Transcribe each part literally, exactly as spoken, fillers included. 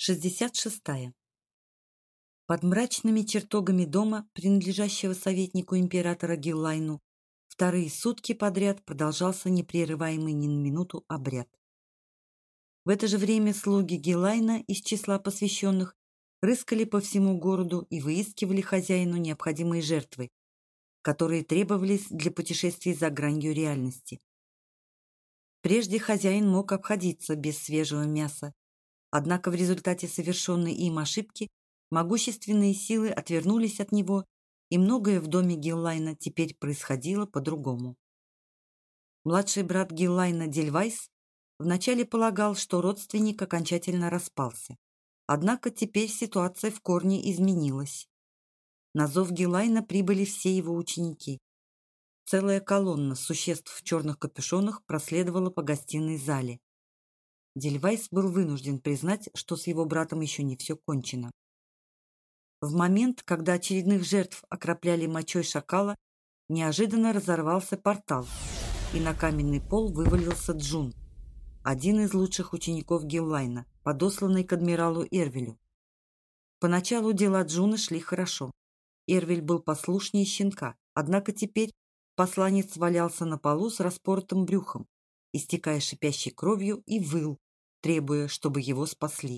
шестьдесят шестая. Под мрачными чертогами дома, принадлежащего советнику императора Гиллайну, вторые сутки подряд продолжался непрерываемый ни на минуту обряд. В это же время слуги Гиллайна из числа посвященных рыскали по всему городу и выискивали хозяину необходимые жертвы, которые требовались для путешествий за гранью реальности. Прежде хозяин мог обходиться без свежего мяса, однако в результате совершенной им ошибки могущественные силы отвернулись от него, и многое в доме Гиллайна теперь происходило по-другому. Младший брат Гиллайна Дельвайс вначале полагал, что родственник окончательно распался. Однако теперь ситуация в корне изменилась. На зов Гиллайна прибыли все его ученики. Целая колонна существ в черных капюшонах проследовала по гостиной зале. Дельвайс был вынужден признать, что с его братом еще не все кончено. В момент, когда очередных жертв окропляли мочой шакала, неожиданно разорвался портал, и на каменный пол вывалился Джун, один из лучших учеников Гиллайна, подосланный к адмиралу Эрвелю. Поначалу дела Джуна шли хорошо. Эрвель был послушнее щенка, однако теперь посланец валялся на полу с распоротым брюхом, истекая шипящей кровью, и выл, требуя, чтобы его спасли.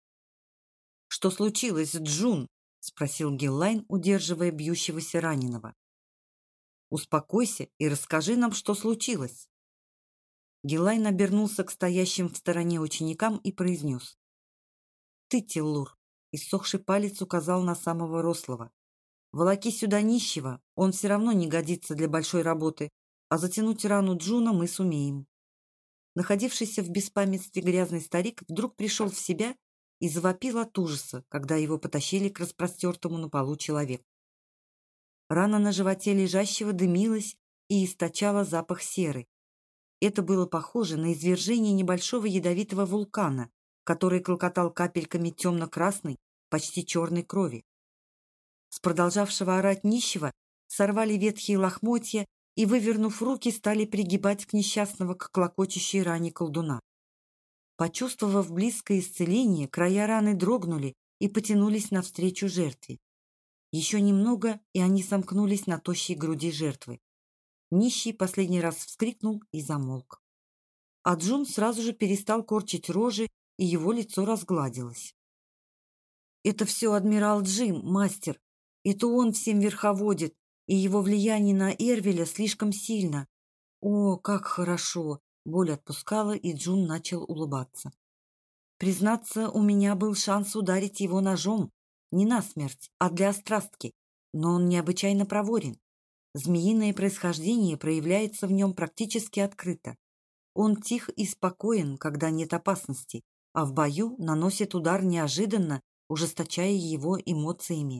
«Что случилось, Джун?» — спросил Гиллайн, удерживая бьющегося раненого. «Успокойся и расскажи нам, что случилось». Гиллайн обернулся к стоящим в стороне ученикам и произнес: «Ты, Тиллур», — иссохший палец указал на самого рослого. «Волоки сюда нищего, он все равно не годится для большой работы, а затянуть рану Джуна мы сумеем». Находившийся в беспамятстве грязный старик вдруг пришел в себя и завопил от ужаса, когда его потащили к распростертому на полу человеку. Рана на животе лежащего дымилась и источала запах серы. Это было похоже на извержение небольшого ядовитого вулкана, который клокотал капельками темно-красной, почти черной крови. С продолжавшего орать нищего сорвали ветхие лохмотья и, вывернув руки, стали пригибать к несчастного к клокочущей ране колдуна. Почувствовав близкое исцеление, края раны дрогнули и потянулись навстречу жертве. Еще немного, и они сомкнулись на тощей груди жертвы. Нищий последний раз вскрикнул и замолк. А Джун сразу же перестал корчить рожи, и его лицо разгладилось. «Это все адмирал Джим, мастер. Это он всем верховодит, и его влияние на Эрвеля слишком сильно. О, как хорошо!» Боль отпускала, и Джун начал улыбаться. «Признаться, у меня был шанс ударить его ножом, не насмерть, а для острастки, но он необычайно проворен. Змеиное происхождение проявляется в нем практически открыто. Он тих и спокоен, когда нет опасности, а в бою наносит удар неожиданно, ужесточая его эмоциями».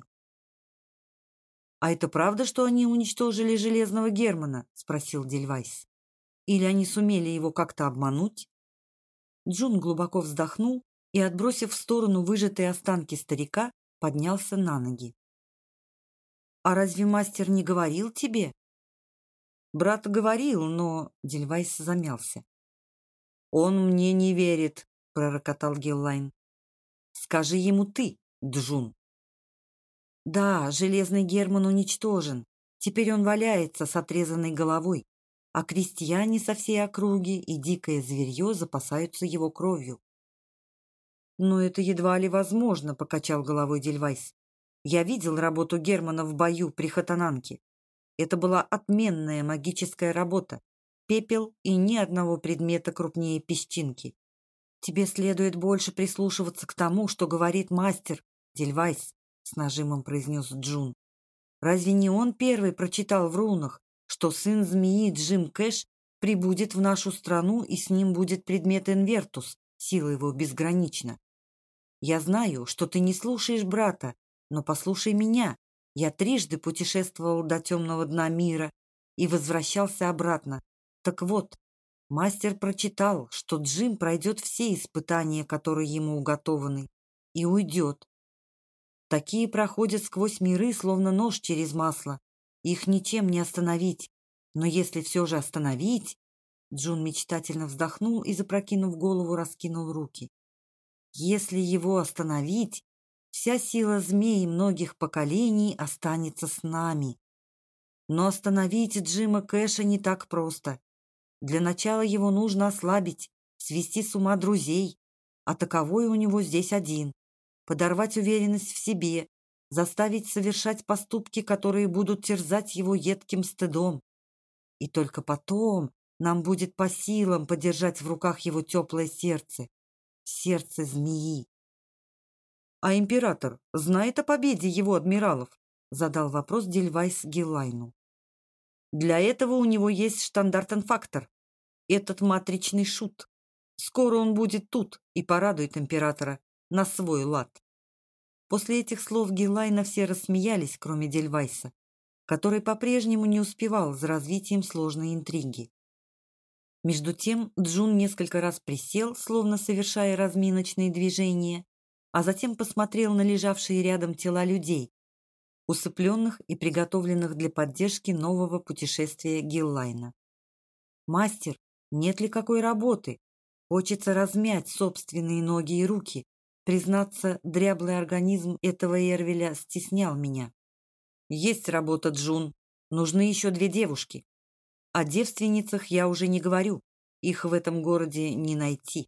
«А это правда, что они уничтожили Железного Германа?» — спросил Дельвайс. «Или они сумели его как-то обмануть?» Джун глубоко вздохнул и, отбросив в сторону выжатые останки старика, поднялся на ноги. «А разве мастер не говорил тебе?» «Брат говорил, но...» — Дельвайс замялся. «Он мне не верит», — пророкотал Гиллайн. «Скажи ему ты, Джун». «Да, Железный Герман уничтожен. Теперь он валяется с отрезанной головой, а крестьяне со всей округи и дикое зверье запасаются его кровью». «Но это едва ли возможно», — покачал головой Дельвайс. «Я видел работу Германа в бою при Хатананке. Это была отменная магическая работа. Пепел и ни одного предмета крупнее песчинки. Тебе следует больше прислушиваться к тому, что говорит мастер, Дельвайс», — с нажимом произнес Джун. «Разве не он первый прочитал в рунах, что сын змеи Джим Кэш прибудет в нашу страну, и с ним будет предмет Инвертус, сила его безгранична? Я знаю, что ты не слушаешь брата, но послушай меня. Я трижды путешествовал до темного дна мира и возвращался обратно. Так вот, мастер прочитал, что Джим пройдет все испытания, которые ему уготованы, и уйдет. Такие проходят сквозь миры, словно нож через масло. Их ничем не остановить. Но если все же остановить...» Джун мечтательно вздохнул и, запрокинув голову, раскинул руки. Если его остановить, вся сила змей многих поколений останется с нами. Но остановить Джима Кэша не так просто. Для начала его нужно ослабить, свести с ума друзей, а таковой у него здесь один. Подорвать уверенность в себе, заставить совершать поступки, которые будут терзать его едким стыдом. И только потом нам будет по силам подержать в руках его теплое сердце, сердце змеи. «А император знает о победе его адмиралов?» — задал вопрос Дельвайс Гиллайну. «Для этого у него есть штандартенфактор, этот матричный шут. Скоро он будет тут и порадует императора на свой лад». После этих слов Гиллайна все рассмеялись, кроме Дельвайса, который по-прежнему не успевал за развитием сложной интриги. Между тем Джун несколько раз присел, словно совершая разминочные движения, а затем посмотрел на лежавшие рядом тела людей, усыпленных и приготовленных для поддержки нового путешествия Гиллайна. «Мастер, нет ли какой работы? Хочется размять собственные ноги и руки. Признаться, дряблый организм этого Эрвеля стеснял меня». «Есть работа, Джун. Нужны еще две девушки. О девственницах я уже не говорю. Их в этом городе не найти».